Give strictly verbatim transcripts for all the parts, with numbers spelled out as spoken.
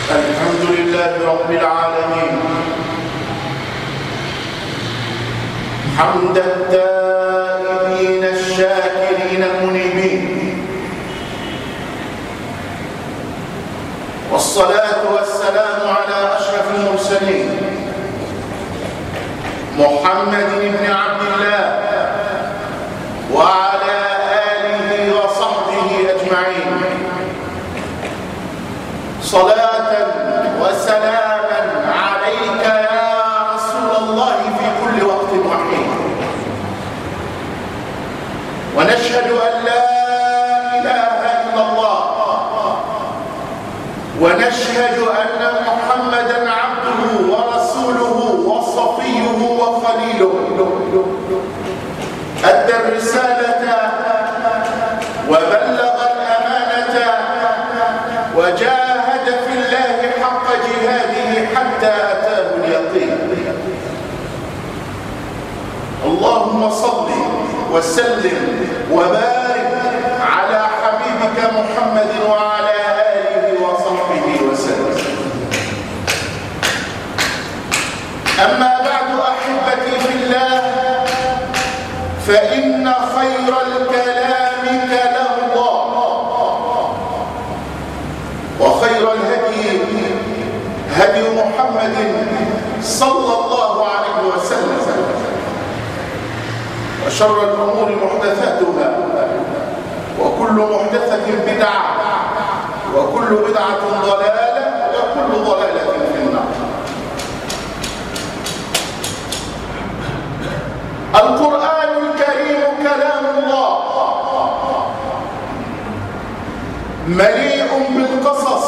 الحمد لله رب العالمين حمد التائبين الشاكرين المنيبين، والصلاة والسلام على أشرف المرسلين محمد بن عبد الله وعلى آله وصحبه أجمعين، صلاة وسلاما عليك يا رسول الله في كل وقت وحين. ونشهد أن لا إله إلا الله، ونشهد أن محمدا عبده ورسوله وصفيه وخليله، أدى الرسالة وبلغ الأمانة وجاهد في الله حق جهاده حتى أتاه اليقين. اللهم صل وسلم وبارك على حبيبك محمد وعلى آله وصحبه وسلم. أما بعد أحبتي في الله، فإن خير الكلام كلام الله، وخير الهدي هدي محمد صلى الله عليه وسلم، وشر الأمور محدثاتها، وكل محدثة بدعة، وكل بدعة ضلالة، وكل ضلالة في النار. القرآن الكريم كلام الله مليء بالقصص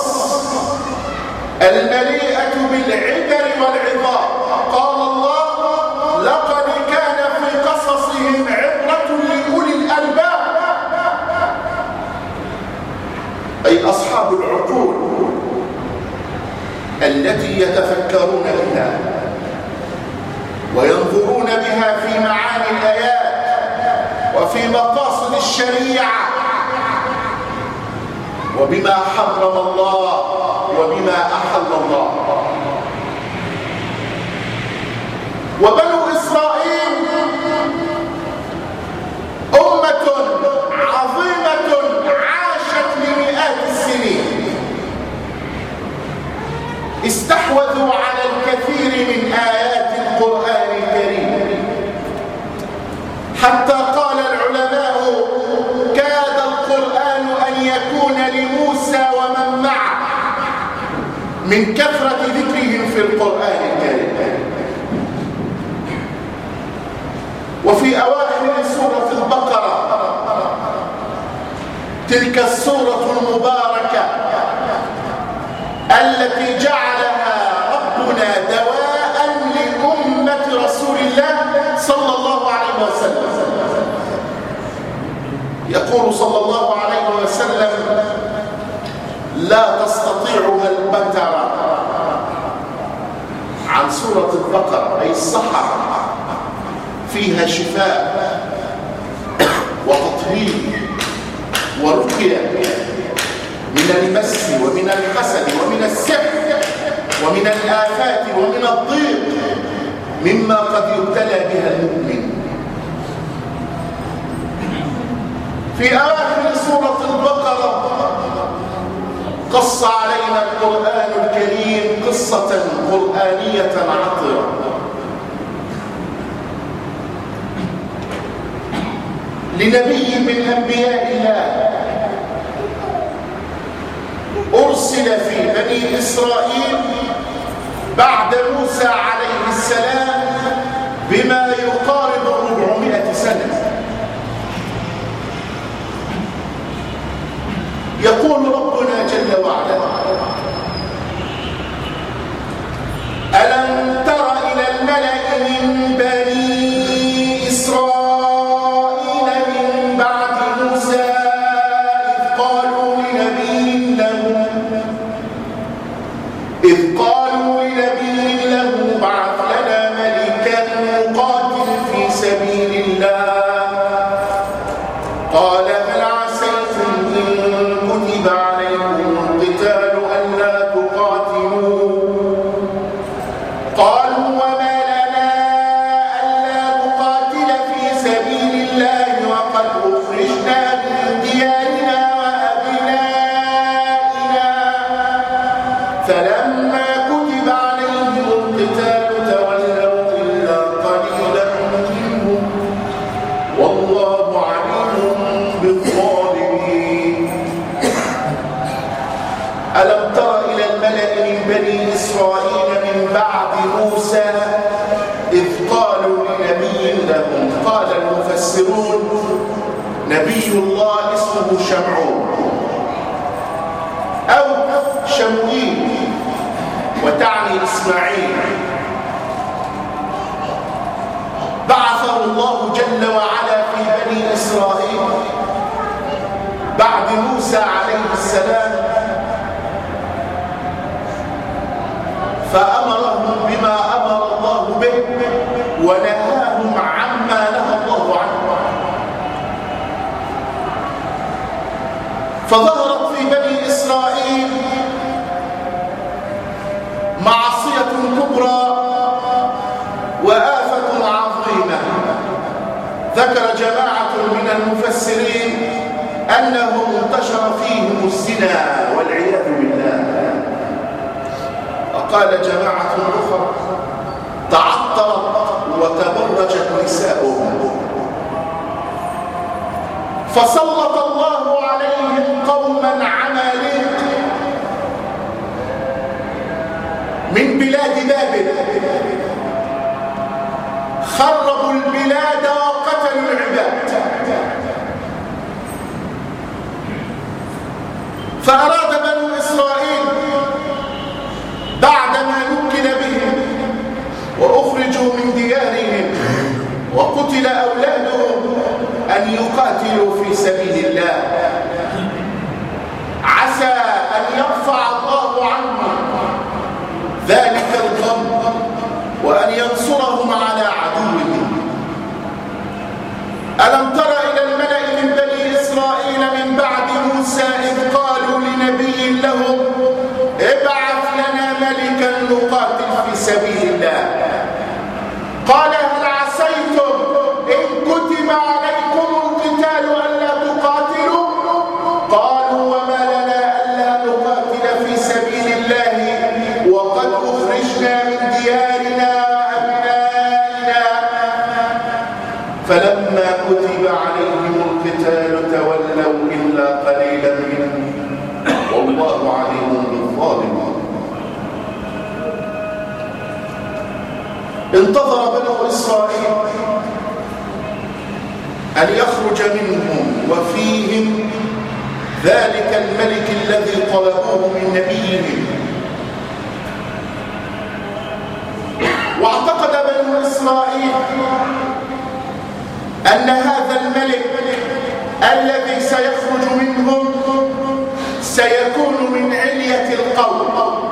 المليئة بالعبر والعظات. قال الله: لقد كان في قصصهم عبرة لأولي الألباب، أي أصحاب العقول التي يتفكرون بها وينظرون بها في معاني الآيات وفي مقاصد الشريعة وبما حرم الله وبما أحل الله. وبنو إسرائيل أمة عظيمة عاشت لمئات السنين، استحوذوا على الكثير من آيات القرآن الكريم، حتى قال العلماء: كاد القرآن أن يكون لموسى ومن معه من كثرة ذكرهم في القرآن الكريم. وفي أواخر سورة البقرة، تلك السورة المباركة التي جعلها ربنا دواء لأمة رسول الله صلى الله عليه وسلم، يقول صلى الله عليه وسلم: لا تستطيعها البتر. عن سورة البقرة أي السحر، فيها شفاء وتطهير ورقية من المس ومن الحسد ومن السحر ومن الآفات ومن الضيق مما قد يبتلى بها المؤمن. في آخر سورة البقرة قص علينا القرآن الكريم قصة قرآنية عطرة، لنبي من أنبياء الله أرسل في بني إسرائيل بعد موسى عليه السلام بما يقارب أربعمائة سنة. يقول ربنا جل وعلا: ألم تر إلى الملأ من بني إسرائيل من بعد موسى إذ قالوا لنبي له إذ قالوا لنبي له ابعث لنا ملكا نقاتل في سبيل الله، قال: هل عسيتم إن كتب عليكم القتال ألا تقاتلوا فلما كتب عليهم القتال تولوا إلا قليلا منهم والله عليم بالظالمين. ألم تر إلى الملأ من بني إسرائيل من بعد موسى إذ قالوا لنبي لهم، قال المفسرون نبي الله اسمه شمعون أو شموئيل وتعني إسماعيل، بعثه الله جل وعلا في بني إسرائيل بعد موسى عليه السلام، فأمرهم بما أمر الله به ونهاهم عما نهى الله عنه. فظهرت في بني إسرائيل معصية كبرى وآفة عظيمة. ذكر جماعة من المفسرين أنه انتشر فيهم الزنا والعياذ بالله، وقال جماعة أخرى تعطرت وتبرجت نساؤهم، فسلط الله عليهم قوما عماليق من بلاد بابل، خربوا البلاد وقتلوا العباد. فأراد بنو إسرائيل بعدما نكل بهم وأخرجوا من ديارهم وقتل أولادهم أن يقاتلوا في سبيل الله، عسى أن يرفع الله عنهم ذلك الغم وأن ينصرهم على عدوهم. ألم تر إلى الملأ من بني إسرائيل من بعد موسى إذ قالوا لنبي لهم ابعث لنا ملكا نقاتل في سبيل الله، قال هل عسيتم إن كتب عليكم القتال ألا تقاتلوا؟ قالوا وما لنا ألا نقاتل في سبيل الله وقد أخرجنا من ديارنا وأبنائنا. فلما كتب عليهم القتال تولوا إلا قليلا منهم والله عليم بالظالمين. انتظر بنو إسرائيل أن يخرج منهم وفيهم ذلك الملك الذي طلبوه من نبيهم، واعتقد بنو إسرائيل أن هذا الملك الذي سيخرج منهم سيكون من علية القوم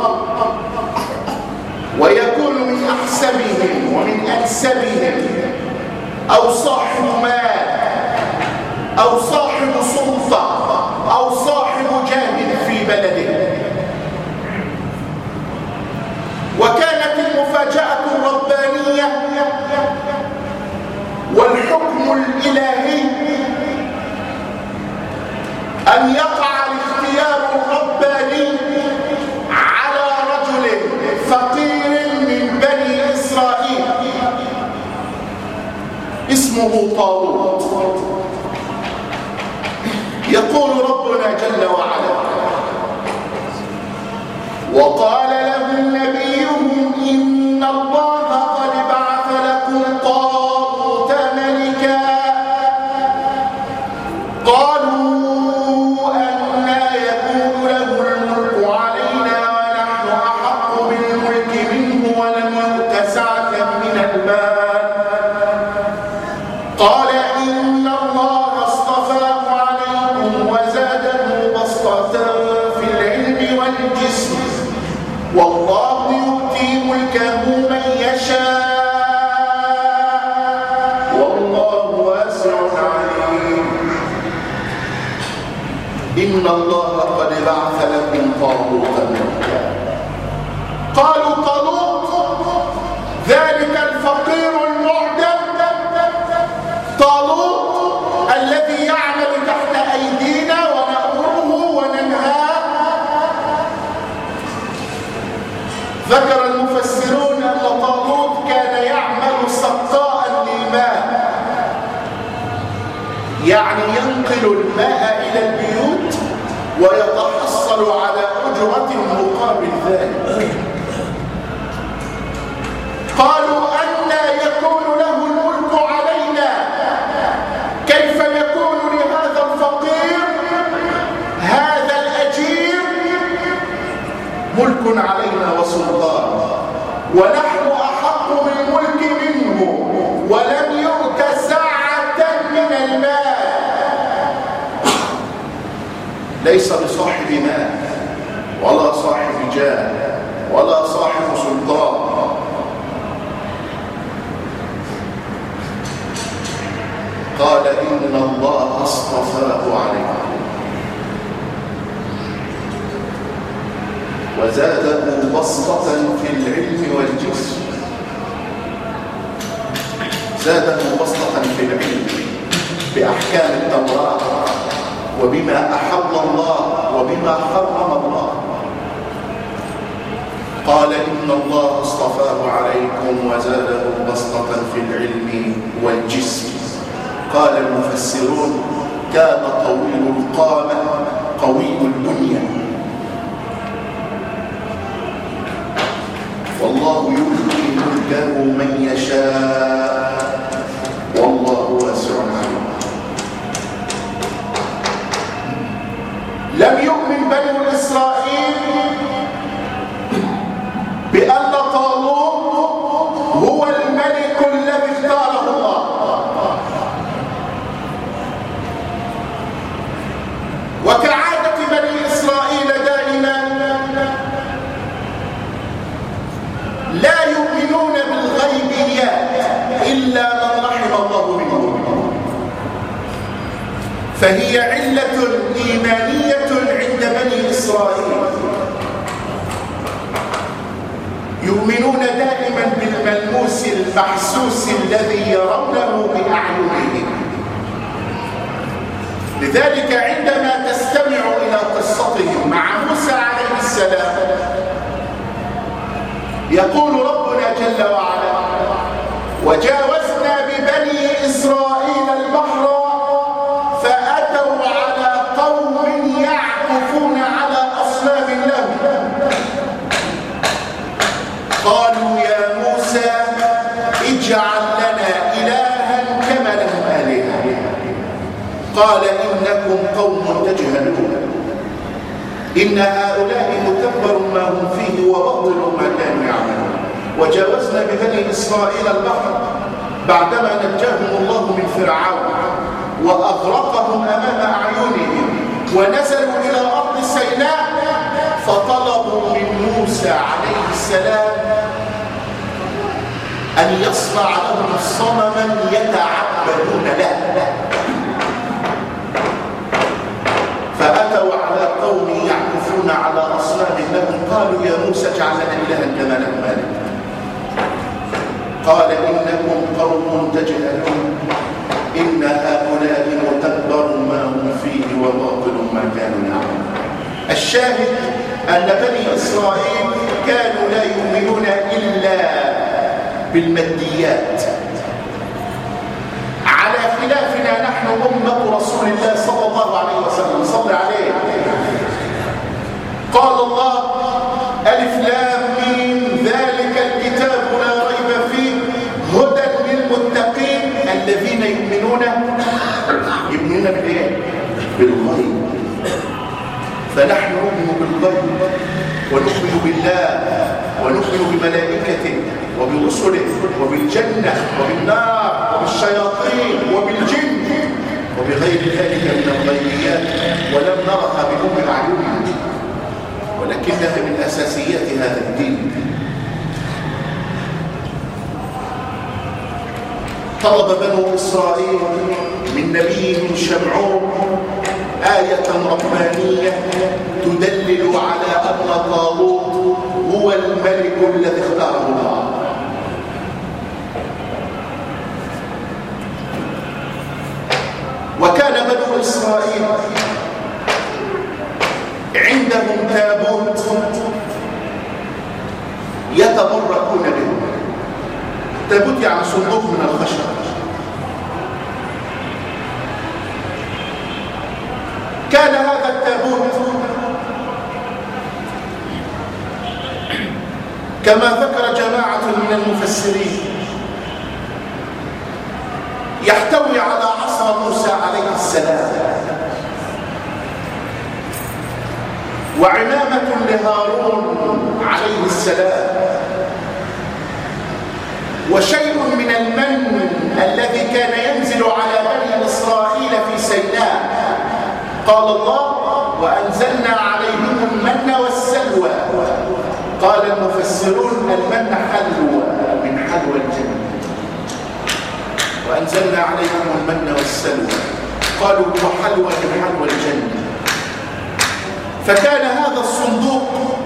ويكون من أحسبهم ومن أنسبهم، أو صاحب مال أو صاحب سلطة أو صاحب جاه في بلده. وكانت المفاجأة الربانية والحكم الإلهي أن يقع الاختيار الرباني على رجل فقير من بني إسرائيل اسمه طالوت. يقول ربنا جل وعلا وقال لهم نبيهم إن الله قد بعث لكم طالوت ملكا، قالوا أنى يكون له الملك علينا ونحن أحق بالملك منه ولم يؤت سعة من المال، قال إن الله اصطفاه عليكم وزاده بسطة في العلم والجسم والله يؤتي ملكه من يشاء والله واسع عليم. إن الله قد بعث لكم طالوت ملكا. قالوا طالوت ذلك الفقير المعدم، طالوت الذي يعمل تحت أيدينا ونأمره وننهاه، ذكر المفسرون أن طالوت كان يعمل سقاء للماء، يعني ينقل الماء إلى البيوت ويتحصل على أجرة مقابل ذلك. قالوا أنى يكون له الملك علينا، كيف يكون لهذا الفقير هذا الأجير ملك علينا وسلطان، ونحن أحق بالملك منه ولم يؤت سعة من المال، ليس بصاحب مال ولا صاحب جاه ولا صاحب سلطان. قال إن الله اصطفاه عليكم وزاده بسطة في العلم والجسم، زاده بسطة في العلم بأحكام التوراة وبما أحل الله وبما حرم الله. قال إن الله اصطفاه عليكم وزاده بسطة في العلم والجسم. قال المفسرون كان طويل القامة قوي البنية، والله يؤتي ملكه من يشاء والله واسع عليم. لم يؤمن بنو إسرائيل بأن طالوت هو الملك الذي اختاره الله، وكعادة بني إسرائيل دائما لا يؤمنون بالغيبيات إلا من رحم الله منهم، فهي علة إيمانية عند بني إسرائيل. يؤمنون دائما بالملموس المحسوس الذي يرونه بأعينهم. لذلك عندما تستمع إلى قصتهم مع موسى عليه السلام يقول ربنا جل وعلا: وجاوزنا ببني إسرائيل البحر فأتوا على قوم يعكفون على أصنام لهم قالوا يا موسى اجعل لنا إلها كما لهم آلهة قال إنكم قوم تجهلون إن هؤلاء متبر ما هم فيه وباطل ما كانوا يعملون. وجاوزنا ببني إسرائيل البحر بعدما نجاهم الله من فرعون وأغرقهم أمام أعينهم، ونزلوا إلى أرض سيناء فطلبوا من موسى عليه السلام أن يصنع لهم صنما يتعبدون له، فأتوا على قوم يعكفون على أصنام لهم قالوا يا موسى اجعل لنا إلها كما لهم آلهة قال إنكم قوم تجهلون إن هؤلاء متبر ما هم فيه وباطل ما كانوا يعملون. الشاهد أن بني إسرائيل كانوا لا يؤمنون إلا بالماديات، على خلافنا نحن أمة رسول الله صلى الله عليه وسلم. صلى عليه. قال الله: ألف لام ميم ذلك الكتاب لا ريب فيه هدى للمتقين الذين يؤمنون يؤمنون بالإيه؟ بالغيب. فنحن نؤمن بالغيب ونؤمن بالله ونؤمن بملائكته وبرسله وبالجنة وبالنار وبالشياطين وبالجن وبغير ذلك من الغيبيات، ولم نرها بأم أعيننا، ولكنها من أساسيات هذا الدين. طلب بنو إسرائيل من نبيهم شمعون آية ربانية تدلل على أن طالوت هو الملك الذي اختاره الله. وكان بنو إسرائيل عندهم تابوت تابوت يعني صندوق من الخشب. كان هذا التابوت كما ذكر جماعة من المفسرين يحتوي على عصا موسى عليه السلام وعمامة لهارون عليه السلام وشيء من المن الذي كان ينزل على بني إسرائيل في سيناء. قال الله: وأنزلنا عليهم المن والسلوى. قال المفسرون: المن حلوى من حلوى الجنة، وأنزلنا عليهم المن والسلوى. قالوا: وحلوى من حلوى الجنة. فكان هذا الصندوق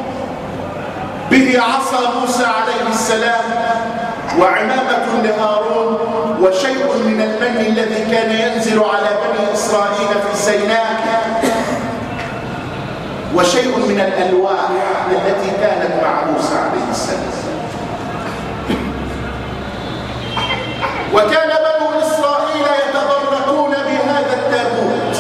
به عصا موسى عليه السلام وعمامة لهارون وشيء من المن الذي كان ينزل على بني إسرائيل في سيناء وشيء من الألواح التي كانت مع موسى عليه السلام. وكان بنو إسرائيل يتبركون بهذا التابوت.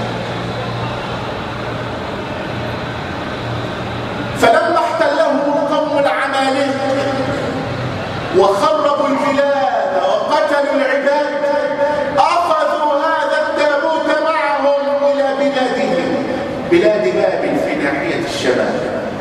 فلما احتلهم القوم العمالقة وخربوا البلاد وقتلوا العباد أخذوا هذا التابوت معهم إلى بلادهم، بلاد بابل في ناحية الشمال.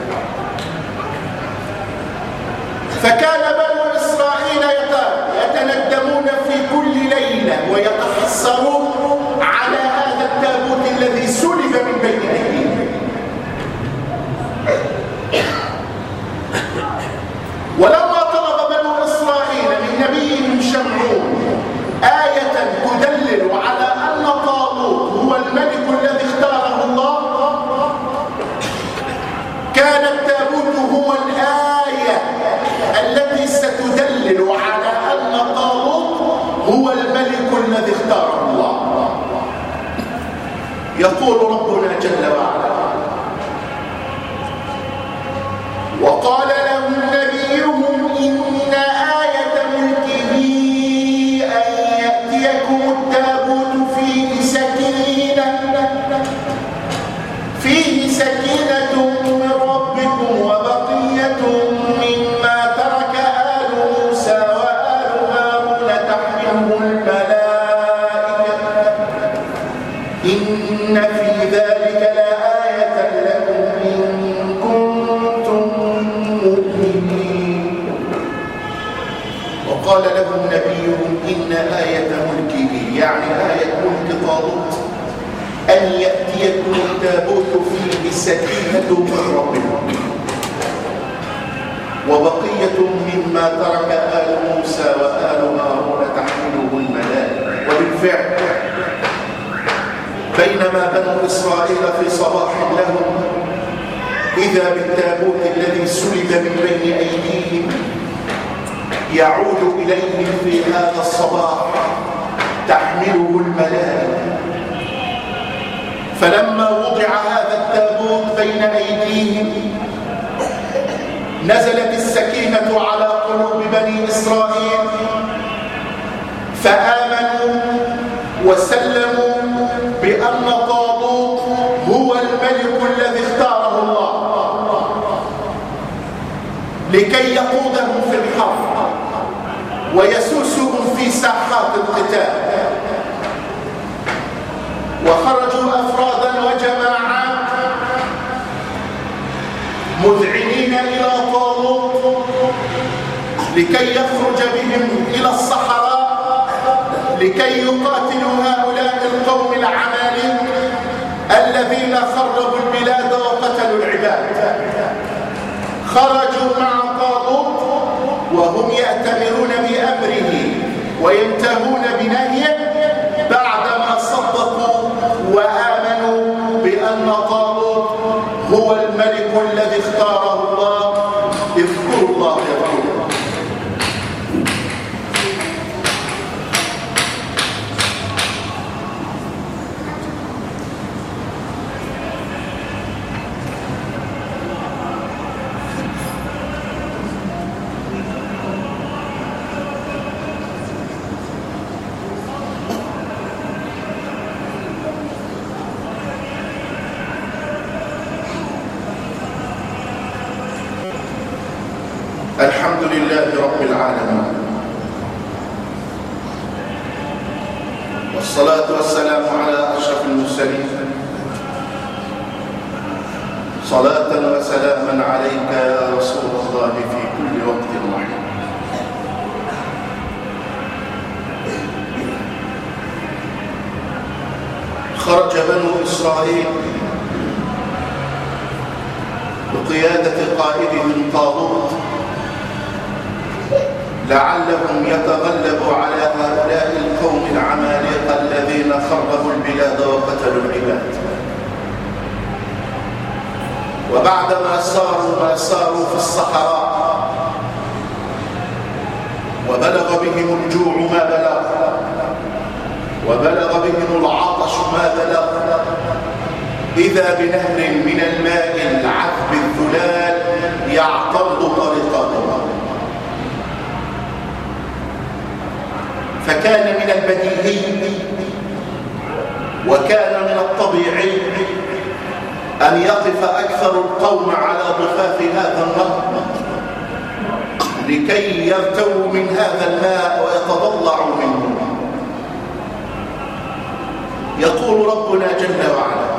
فكان بنو إسرائيل يتندمون في كل ليلة ويتحسرون على هذا التابوت الذي سلب من بين أيديهم. ولما طلب بنو إسرائيل من نبيهم شمعون آية تدلل على أن طالوت هو الملك الذي اختاره الله، كان التابوت هو الآية التي ستدلل على أن طالوت هو الملك الذي اختاره الله. يقول ربنا جل وعلا: وقال لهم نبيهم إن آية ملكه أن يأتيكم التابوت فيه سكينة فيه سكينة من ربكم وبقية مما ترك آل موسى وآل هارون تحمله الملائكة إن في ذلك لآية لكم إن كنتم مؤمنين. وقال لهم نبيهم إن آية ملكه يعني آية ملك طالوت أن يأتيكم التابوت فيه سكينة من ربكم وبقية مما ترك آل موسى وآل هارون تحمله الملائكة. وبالفعل بينما بنو إسرائيل في صباح لهم إذا بالتابوت الذي سلب من بين أيديهم يعود إليهم في هذا الصباح تحمله الملائكة. فلما وضع هذا التابوت بين أيديهم نزلت السكينة على قلوب بني إسرائيل فآمنوا وسلموا بأن طالوت هو الملك الذي اختاره الله لكي يقودهم في الحرب ويسوسهم في ساحات القتال. وخرجوا أفرادا وجماعات مذعنين إلى طالوت لكي يخرج بهم إلى الصحراء لكي يقاتلوا هؤلاء القوم العمالقة الذين خربوا البلاد وقتلوا العباد. خرجوا مع طالوت وهم يأتمرون بأمره وينتهون بنهيه بعدما صدقوا وآمنوا بأن طالوت هو الملك الذي اختاره الله. اذكروا الله يذكركم. الحمد لله رب العالمين، والصلاة والسلام على أشرف المرسلين. صلاة وسلاما عليك يا رسول الله في كل وقت وحين. خرج بنو إسرائيل بقيادة قائدهم طالوت لعلهم يتغلبوا على هؤلاء القوم العمالقة الذين خربوا البلاد وقتلوا العباد. وبعدما ساروا ما ساروا في الصحراء وبلغ بهم الجوع ما بلغ وبلغ بهم العطش ما بلغ، إذا بنهر من الماء العذب الذلال يعترض طريقهم. فكان من البديهي وكان من الطبيعي أن يقف أكثر القوم على ضفاف هذا النهر لكي يرتووا من هذا الماء ويتضلعوا منه. يقول ربنا جل وعلا: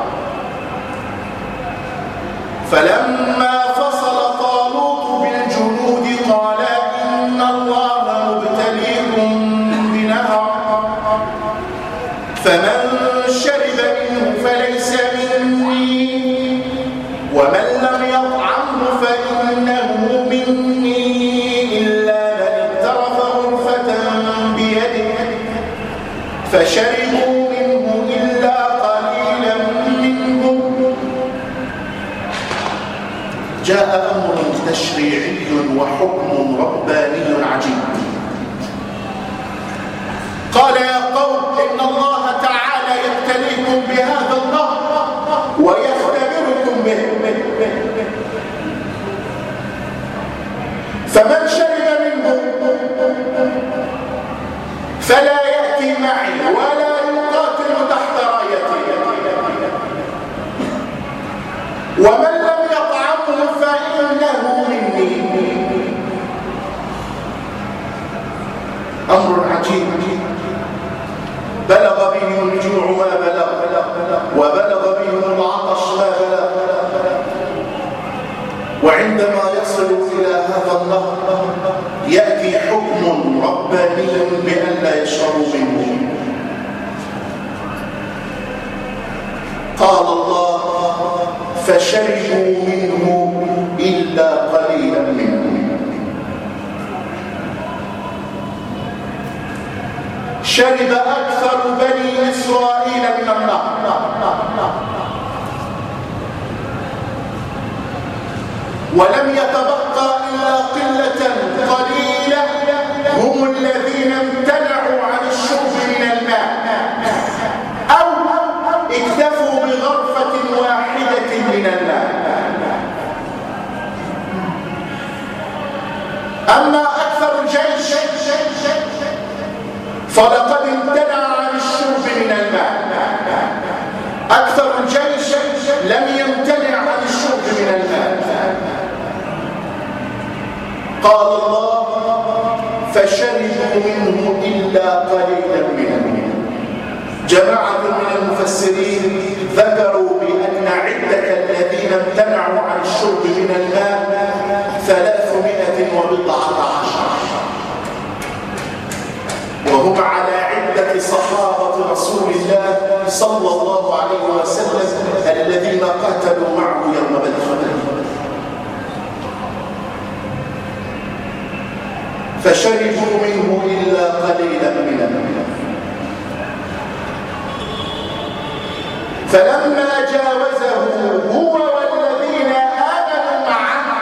فلما فصل طالوت بالجنود قال إن الله مبتليكم بنهر فمن شرب منه فليس مني ومن لم يطعمه فإنه مني إلا من اغترف غرفة بيده فشربوا منه إلا قليلا منهم. جاء أمر تشريعي وحكم رباني عجيب. قال: يا قوم إن الله تعالى يبتليكم بهذا النهر ويختبركم به، فمن شرب منه فلا يأتي معي ولا يقاتل تحت رايتي، ومن لم يطعمه فإنه مني. أمر عجيب. بلغ بهم الجوع ما بلغ وبلغ بهم العطش ما بلغ، وعندما يصلوا إلى هذا النهر يأتي حكم رباني بأن لا يشربوا منه. قال الله: فشربوا منه إلا قليلا منهم. شرب أكثر بني إسرائيل من النهر، ولم يتبقى إلا قلة قليلة هم الذين امتنعوا عن الشرب من الماء أو اكتفوا بغرفة واحدة من الماء. أما أكثر الجيش فلقد امتنع عن الشرب من الماء. أكثر الجيش لم يمتنع عن الشرب من الماء. قال الله: فشربوا منه إلا قليلا منهم. جماعة من المفسرين ذكروا بأن عدة الذين امتنعوا عن الشرب من الماء ثلاثمائة وبضعة عشر، وهم على عدة صحابة رسول الله صلى الله عليه وسلم الذين قاتلوا معه يوم بدر. فشربوا منه إلا قليلا منهم. فلما جاوزه هو والذين آمنوا معه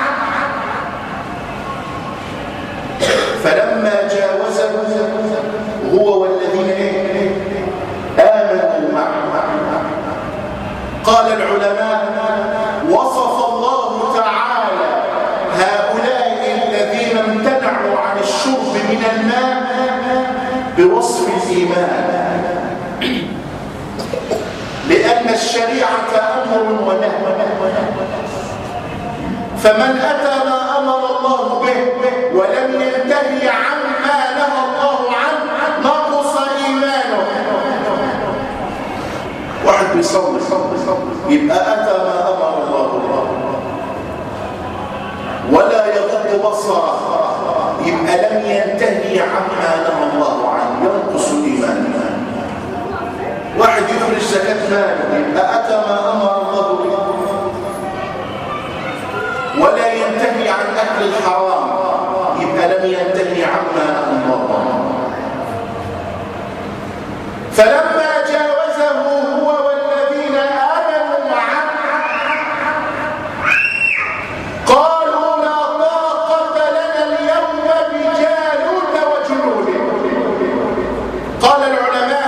فلما جاوزه هو والذين آمنوا معه قال العلماء: وصف الله تعالى هؤلاء الذين امتنعوا عن الشرب من الماء بوصف الإيمان، لأن الشريعة أمر ونهي، فمن أتى ما أمر الله به ولم ينتهي عما نهى الله عنه نقص إيمانه. واحد بيصلي يبقى أتى ما أمر الله ولا يغض بصره يبقى لم ينتهي عما نهى الله عنه ينقص إيمانه. واحد يخرج زكاة ماله يبقى أتى ما أمر الله به ولا ينتهي عن أكل الحرام يبقى لم ينتهي عما نهى الله عنه. فلما جاوزه هو والذين آمنوا معه قالوا لا طاقة لنا اليوم بجالوت وجنوده. قال العلماء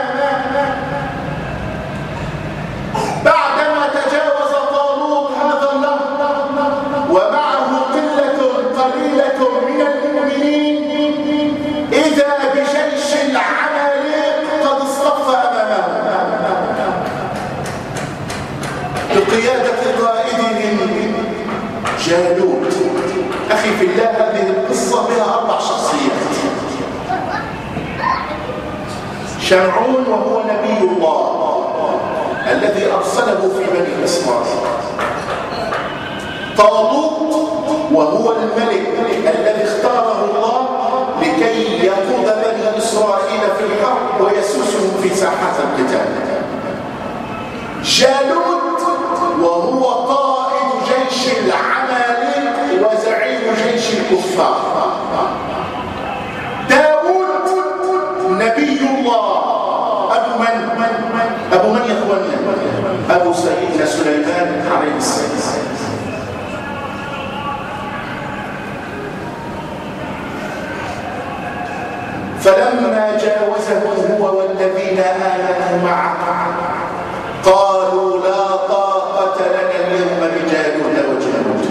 بعدما تجاوز طالوت هذا النهر ومعه قلة قليلة من المؤمنين إذا بجيش العماليق قد اصطف أمامه بقيادة قائدهم جالوت. أخي في الله هذه القصة بها أربع شخصيات. شمعون وهو نبي الله الذي أرسله في بني إسرائيل. طالوت وهو الملك الذي اختاره الله لكي يقود بني إسرائيل في الحرب ويسوسهم في ساحات القتال. جالوت وهو قائد جيش العماليق وزعيم جيش الكفار. داود نبي الله أبو من؟ أبو من يا أخواننا؟ أبو سيدنا سليمان عليه السلام. فلما جاوزه هو والذين آمنوا معه قالوا لا طاقة لنا اليوم بجالوت وجنوده.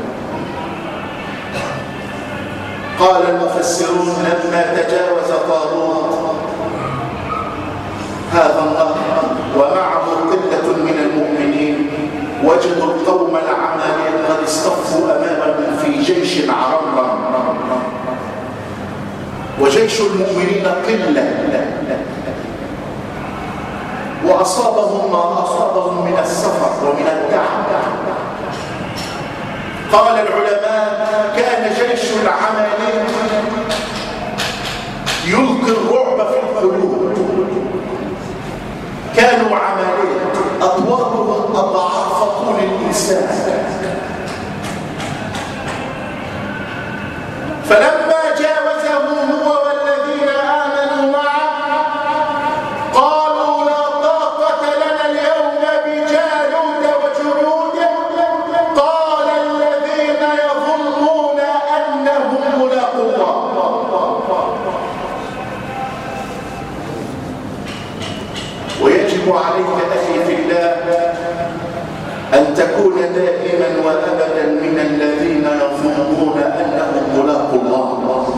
قال المفسرون لما تجاوز طالوت هذا النهر ومعه قلة من المؤمنين وجدوا القوم العمالقة قد اصطفوا أمامهم في جيش عرم وجيش المؤمنين قلة وأصابهم ما أصابهم من السفر ومن التعب. قال العلماء كان جيش العمالقة يلقي الرعب في القلوب. كانوا عمالقة أطوالهم أضعاف طول الإنسان. فلما جاوزه هو والذين آمنوا معه قالوا لا طاقة لنا اليوم بجالوت وجنوده. قال الذين يظنون أنهم ملاقو الله. ويجب عليك أخي في الله أن تكون دائما وأبدا من الذين يظنون أنهم ملاقو الله.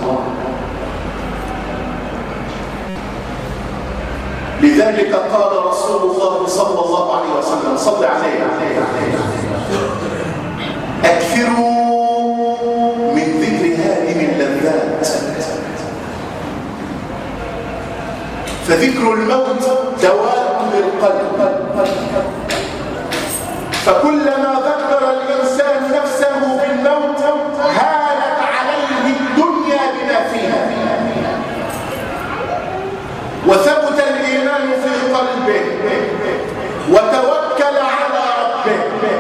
لذلك قال رسول الله صلى الله عليه وسلم صلى عليه أكثروا من ذكر هذه اللذات فذكر الموت دواء للقلب. فكلما ذكر الإنسان نفسه بالموت هانت عليه الدنيا بما فيها وثبت الإيمان في قلبه وتوكل على ربه.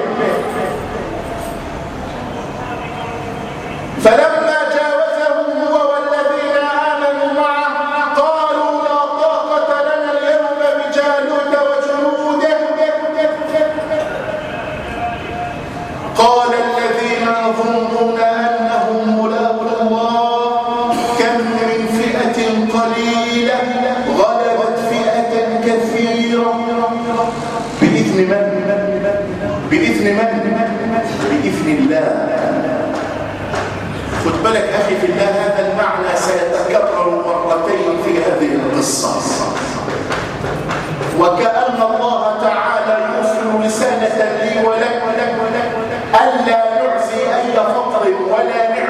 فلما جاوزه هو والذين آمنوا معه قالوا لا طاقة لنا اليوم بجالوت وجنوده. قال الذين يظنون أنهم ملاقو الله كم من فئة قليلة غلبت فئة كثيرة بإذن من؟ بإذن من؟ بإذن الله. خد بالك أخي في الله هذا المعنى سيتكرر مرتين في هذه القصة. وكأن الله تعالى يرسل رسالة لي ولك ألا نعزي أي فقر ولا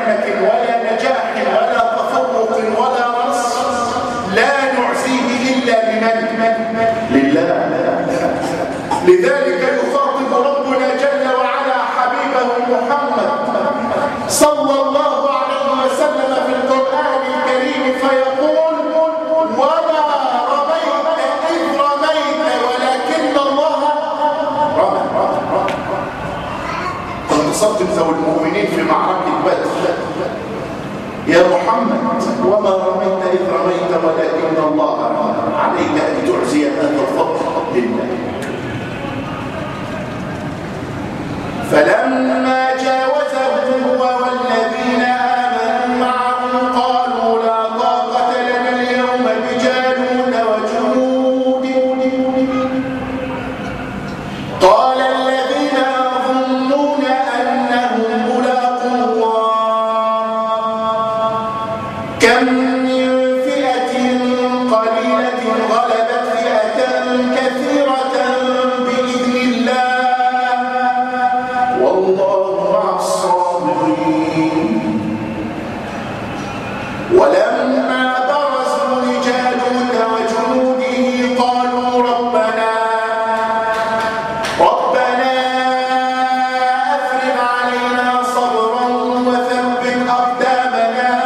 صلى الله عليه وسلم في القرآن الكريم فيقول: وما رميت إذ رميت ولكن الله رمى. انتصرتم ذو المؤمنين في معركة بدر يا محمد، وما رميت إذ رميت ولكن الله رمى. عليك أن تعزي هذا الفضل لله. فلما جاوزه هو والذين آمنوا معه قالوا لا طاقة لنا اليوم بجالوت وجنوده. قال الذين يظنون أنهم ملاقو الله كم من فئة قليلة غلبت فئة كثيرة بإذن الله والله مع الصابرين. ولما برزوا لجالوت وجنوده قالوا ربنا ربنا أفرغ علينا صبرا وثبت أقدامنا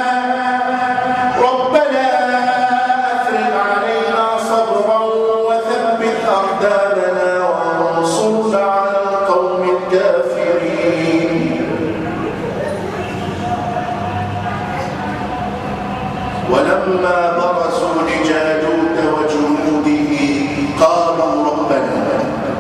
ربنا أفرغ علينا صبرا وثبت أقدامنا وانصرنا على القوم الكافرين. ولما برزوا لجالوت وجنوده قالوا ربنا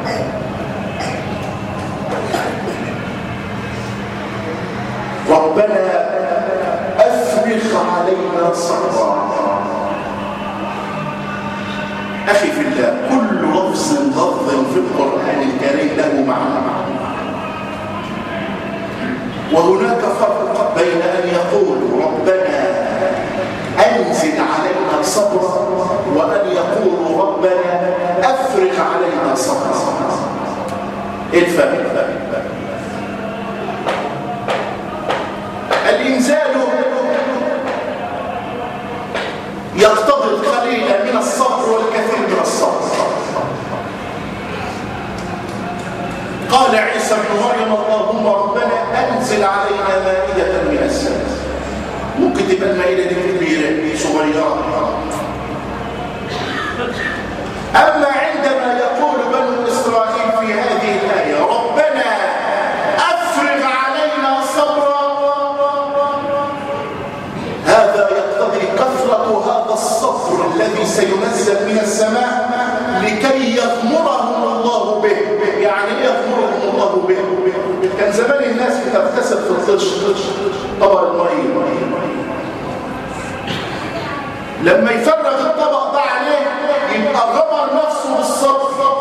ربنا أفرغ علينا صبرا. أخي في الله، كل لفظ لفظ في القرآن الكريم له معنى، وهناك فرق بين أن يقول ربنا أنزل علينا صبرا وأن يقول ربنا أفرغ علينا صبرا. إيه الفرق؟ الإنزال يقتضي القليل من الصبر والكثير من الصبر. قال عيسى بن مريم اللهم ربنا أنزل علينا مائدة من السماء. ممكن تبقى المائدة دي كبيرة صغيرة. أما عندما يقول بنو إسرائيل في هذه الآية ربنا أفرغ علينا صبرا، هذا يقتضي كثرة هذا الصبر الذي سينزل من السماء لكي يغمرهم الله به. يعني ايه يغمرهم الله به؟ كان زمان الناس بتغتسل في الطش طبق الميه، لما يفرغ الطبق ده عليه يبقى غمر نفسه بالصبر،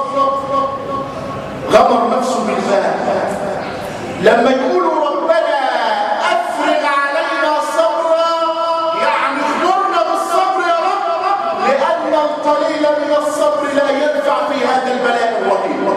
غمر نفسه بالماء. لما يقولوا ربنا افرغ علينا صبرا يعني اغمرنا بالصبر يا رب، لان القليل من الصبر لا ينفع في هذا البلاء الرهيب.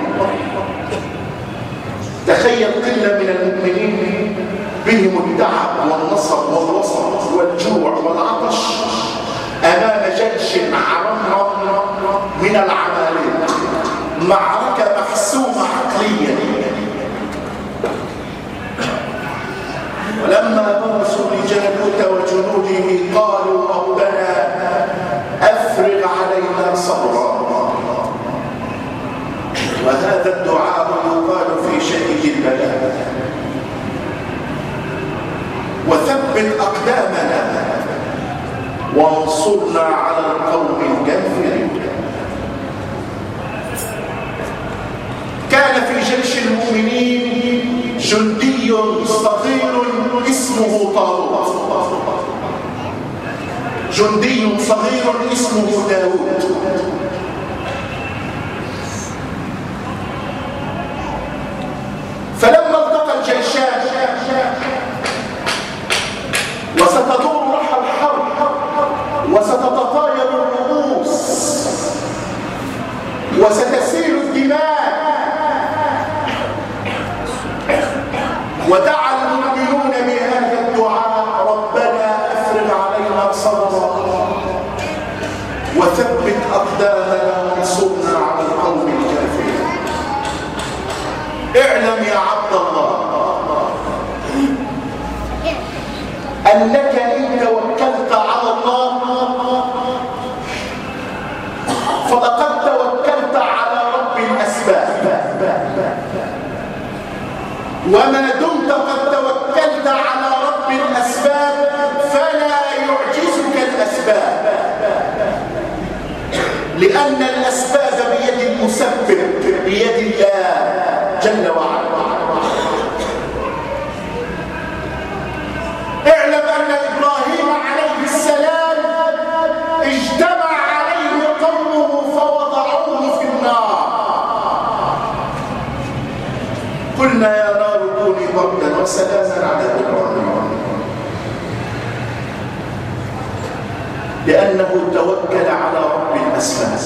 تخيل قله من المؤمنين بهم التعب والنصب والوصب والجوع والعطش امام جيش معركه من العمالقه، معركه محسومه عقليا. ولما برزوا لجالوت وجنوده قالوا ربنا افرغ علينا صبرا. وهذا الدعاء يقال في شديد البلاء. وثبت أقدامنا وانصرنا على القوم الكافرين. كان في جيش المؤمنين جندي صغير اسمه طالوت، جندي صغير اسمه داود. فلما التقى الجيشان وستدور روح الحرب وستتطاير الرؤوس وستسيل الدماء، ودعا المؤمنون بهذا الدعاء ربنا افرغ علينا صبرا وثبت اقدامنا وانصرنا على القوم الكافرين. اعلم يا عبد الله وسلاما على إبراهيم، لأنه توكل على رب الأسماء.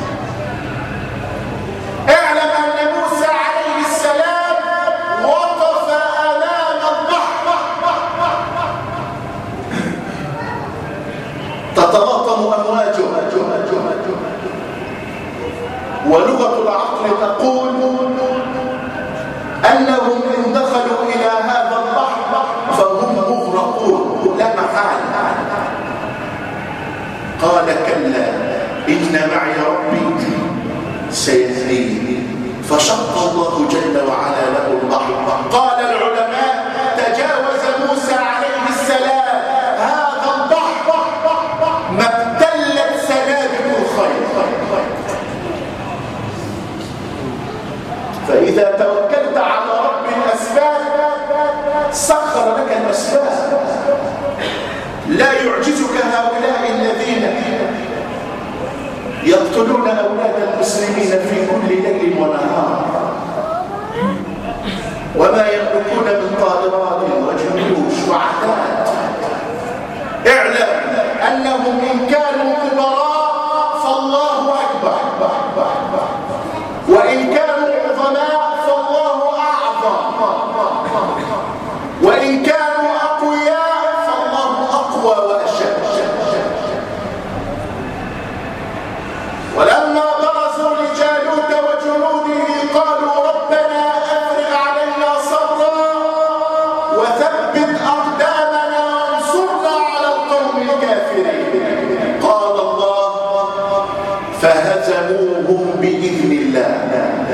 اعلم أن موسى عليه السلام وقف أمام البحر تتلاطم أمواجه، ولغة العقل تقول أنهم إن دخلوا إلى هذا البحر فهم مغرقون لا محالة. قال كلا إن معي ربي سيهديني، فشق الله جل وعلا له البحر. قال العلماء تجاوز موسى عليه السلام هذا البحر ما ابتلت سنابل الخير. فإذا توكلت على رب الأسباب سخر لك الأسباب. لا يعجزك هؤلاء الذين يقتلون أولاد المسلمين في كل ليل ونهار، وما يملكون من طائرات وجيوش وعتاد. اعلم أنهم إن كانوا كبراء فالله أكبر، وإن كانوا عظماء فالله أعظم، وإن كانوا أقوياء فالله أقوى وأشد. ولما برزوا لجالوت وجنوده قالوا ربنا أفرغ علينا صبرا وثبت أقدامنا وانصرنا على القوم الكافرين. قال الله فهزموهم بإذن الله.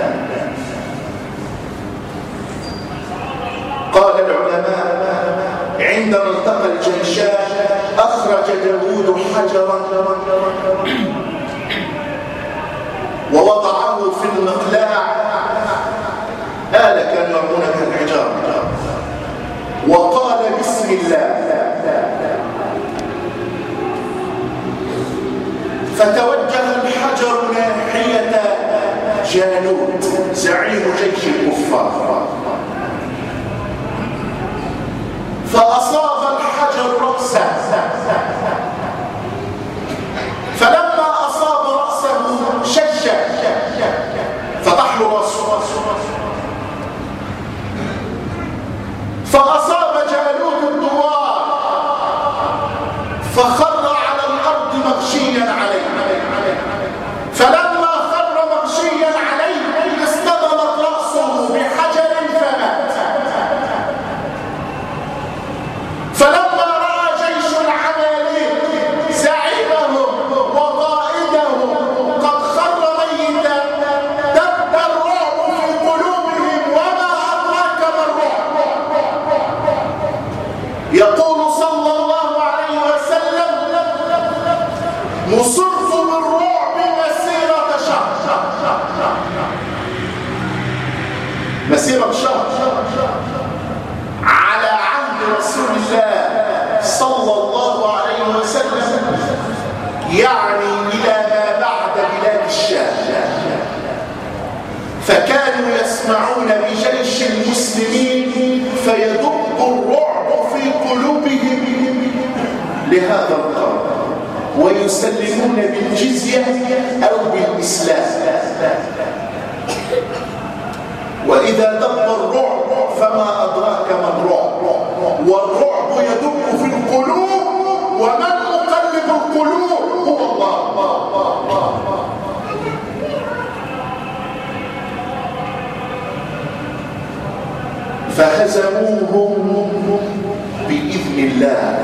قال العلماء عندما التقى الجيشان أخرج داود حجرا ووضعه في المقلاع، آلة كان يرمونها كالحجارة، وقال بسم الله، فتوجه الحجر ناحية جالوت زعيم جيش الكفار، فأصاب الحجر رأسه، فلما أصاب رأسه شج فتح له رأسه، فأصاب جالوت الدوار فخر على الأرض مغشيا عليه، فلما خر مغشيا عليه اصطدمت رأسه بحجر فمات. فلما رأى جيش العماليق زعيمهم وقائدهم قد خر ميتا دب الرعب في قلوبهم، وما أدراك ما الرعب. يقول صلى الله عليه وسلم نصرت بالرعب مسيرة شهر، مسيرة شهر على عهد رسول الله صلى الله عليه وسلم، يعني إلى ما بعد بلاد الشام. فكانوا يسمعون بجيش المسلمين فيدق الرعب في قلوبهم لهذا القوم، ويسلمون بالجزية أو بالإسلام. وإذا دق الرعب فما أدراك ما الرعب، والرعب يدق في القلوب، ومن مقلب القلوب هو الله. فهزموهم بإذن الله.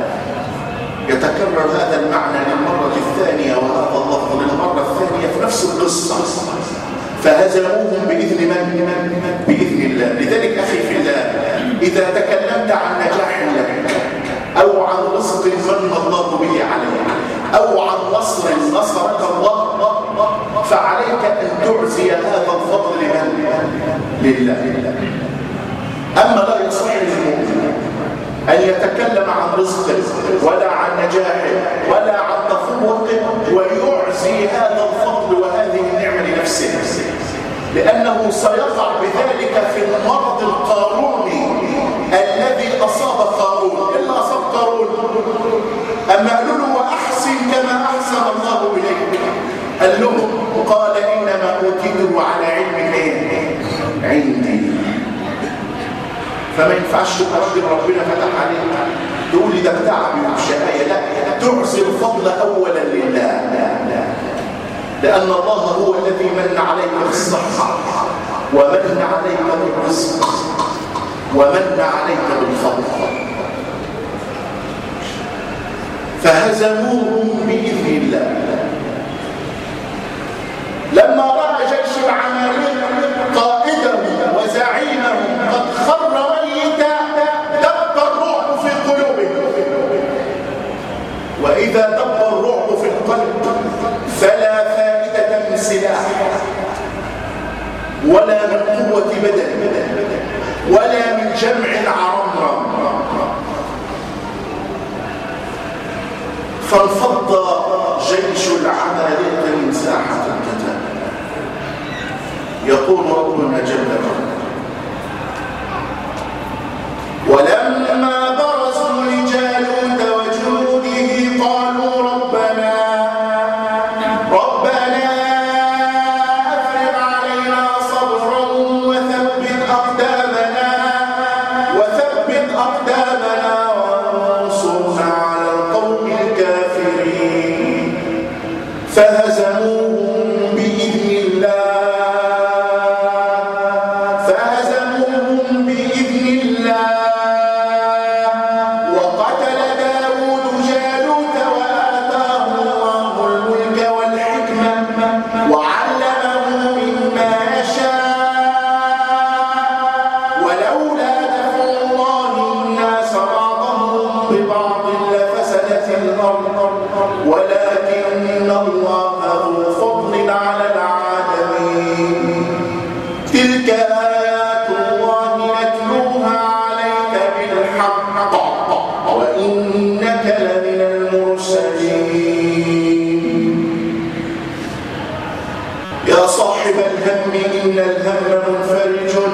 يتكرر هذا المعنى للمرة الثانية وهذا اللفظ للمرة الثانية في نفس القصة. فهزموهم بإذن من؟ بإذن الله. لذلك أخي في الله، إذا تكلمت عن نجاح لك أو عن رزق من الله به عليك أو عن نصر نصرك الله، فعليك أن تعزي هذا الفضل لمن؟ لله. أما لا يصح للمؤمن أن يتكلم عن رزقه ولا عن نجاحه ولا عن تفوقه ويعزي هذا الفضل وهذه النعمة لنفسه، لأنه سيقع بذلك في المرض القاروني أما قالوا له وأحسن كما أحسن الله إليك، قال لهم قال إنما أوتيته على علم إيه؟ عندي. فما ينفعش تبقى راجل ربنا فتح عليك تقول لي ده بتعبي وشقاية، لا، تعزي الفضل أولا لله، لأن الله هو الذي من عليك بالصحة ومن عليك بالرزق ومن عليك بالفضل. فهزموهم بإذن الله. لما رأى جيش العمالقة قائده وزعيمه قد خر ميتا دب الرعب في قلوبهم، وإذا دب الرعب في القلب فلا فائدة من سلاح ولا من قوة بدن ولا من جمع عرمرم. فانفض جيش العمالقة من ساحة القتال. يقول ربنا جل وعلا ولما برزوا لجالوت وجنوده قالوا ربنا ربنا أفرغ علينا صبرا وثبت أقدامنا وثبت أقدامنا وانصرنا على القوم الكافرين. فهزموهم بإذن الله فهزموهم بإذن الله وقتل داود جالوت وآتاه الله الملك والحكمة وعلمه مما يشاء ولولا دفع الله الناس بعضهم ببعض لفسدت الأرض ولكن الله ذو فضل على العالمين. تلك آيات الله نتلوها عليك بالحق وإنك لمن المرسلين. يا صاحب الهم إن الهم منفرج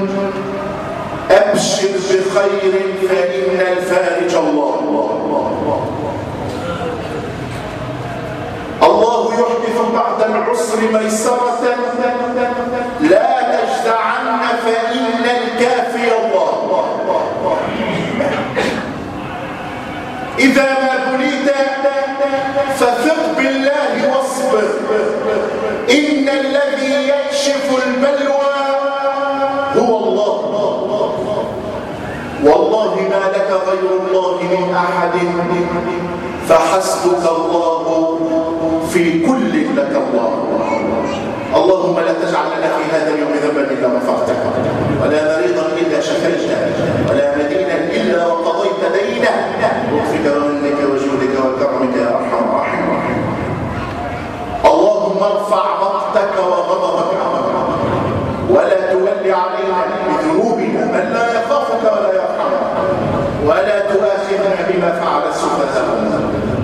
أبشر بخير فإن الفارج الله. الله يحدث بعد العسر ميسرة لا تجزعن فإن الكافي الله. إذا ما بليت فثق بالله واصبر إن الذي يكشف البلوى هو الله والله ما لك غير الله من أحد فحسبك الله في كل لك الله. اللهم لا تجعل لنا في هذا اليوم ذنبا إلا غفرته ولا مريضا إلا شفيته ولا مدينا إلا وقضيت دينه بلطفك ومنك وجودك وكرمك يا أرحم الراحمين. اللهم ارفع مقتك وغضبك ولا تولي علينا بذنوبنا من لا يخافك ولا يرحمك ولا تؤاخذنا بما فعل السفهاء.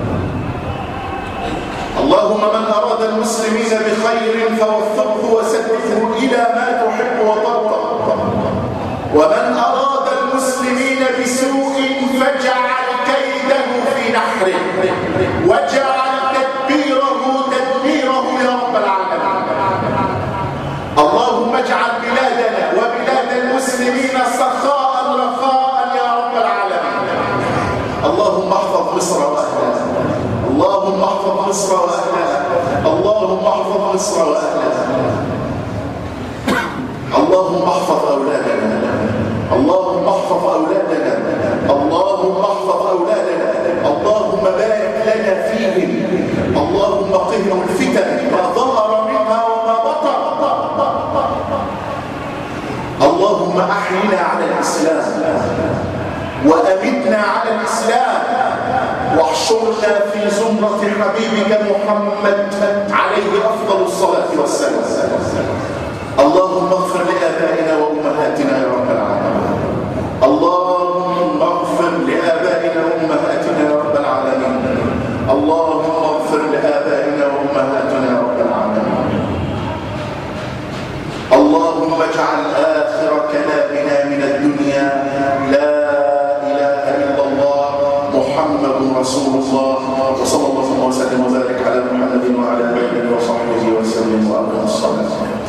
اللهم من أراد المسلمين بخير فوفقه وسدده إلى ما تحب وترضى ومن أراد المسلمين بسوء فاجعل كيده في نحره واجعل تدبيره تدميره يا رب العالمين. اللهم اجعل بلادنا وبلاد المسلمين سخاء رخاء يا رب العالمين. اللهم احفظ مصر وأهلها اللهم احفظ مصر وأهلها اللهم احفظ مصر وأهلها. اللهم احفظ أولادنا اللهم احفظ أولادنا اللهم احفظ أولادنا اللهم بارك لنا فيهم اللهم قهم الفتن ما ظهر منها وما بطن. اللهم أحينا على الإسلام وأمتنا على الإسلام واحشرنا في زمرة حبيبك محمد عليه أفضل الصلاة والسلام. اللهم اغفر لآبائنا وأمهاتنا يا رب العالمين. اللهم اغفر لآبائنا وأمهاتنا يا رب العالمين. اللهم اغفر لآبائنا وأمهاتنا يا رب العالمين. اللهم اجعل آخر كلامنا من الدنيا لا إله إلا الله محمد رسول رسول الله، وصلى الله وسلم وبارك على محمد وعلى آله وصحبه وسلم وأقم الصلاة.